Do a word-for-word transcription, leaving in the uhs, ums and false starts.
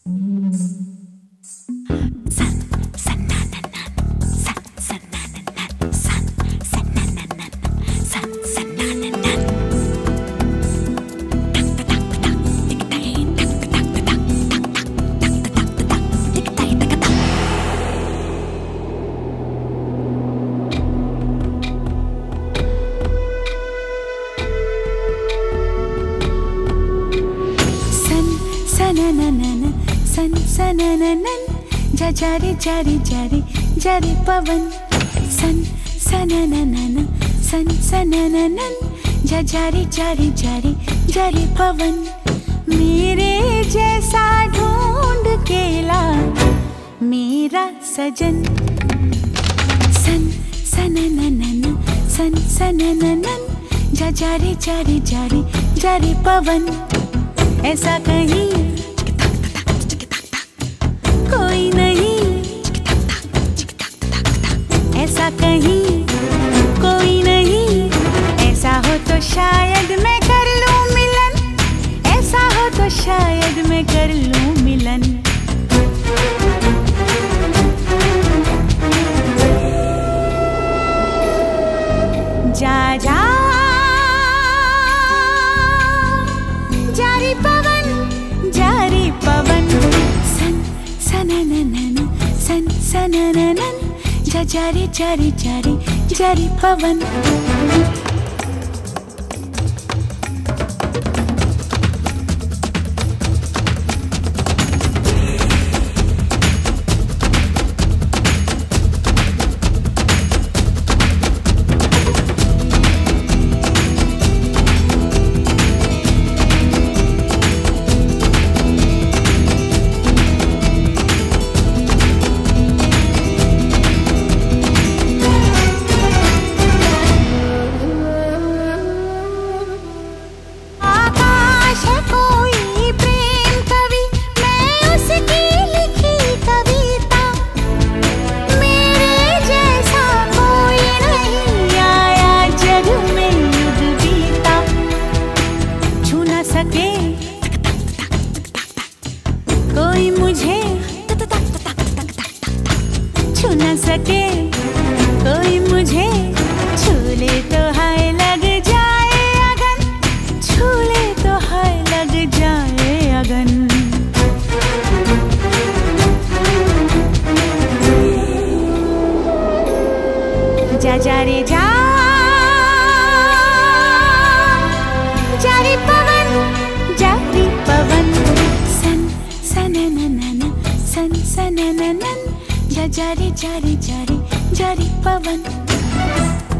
सन सनननन जा जारे जारे जारे जारे पवन सन सनननन सन सनननन जा जारे जारे जारे जारे पवन मेरे जैसा ढूंढ के ला मेरा सजन सन सनननन सन सनननन जा जारे जारे जारे जारे पवन ऐसा कहीं कोई नहीं, ऐसा कहीं कोई नहीं, ऐसा हो तो शायद मैं कर लूं मिलन, ऐसा हो तो शायद मैं कर लूं मिलन। जा जा जारी पवन जारी पवन सन सनननन सन सनननन जा जारी जारी जारी जारी पवन कोई मुझे छू न सके, कोई मुझे छू ले तो हाय लग जाए अगन, छू ले तो हाय लग जाए अगन। जा जा रे जा जारी पवन जारी पवन सन सनननन सन सनननन जा जारी जारी जारी जारी पवन।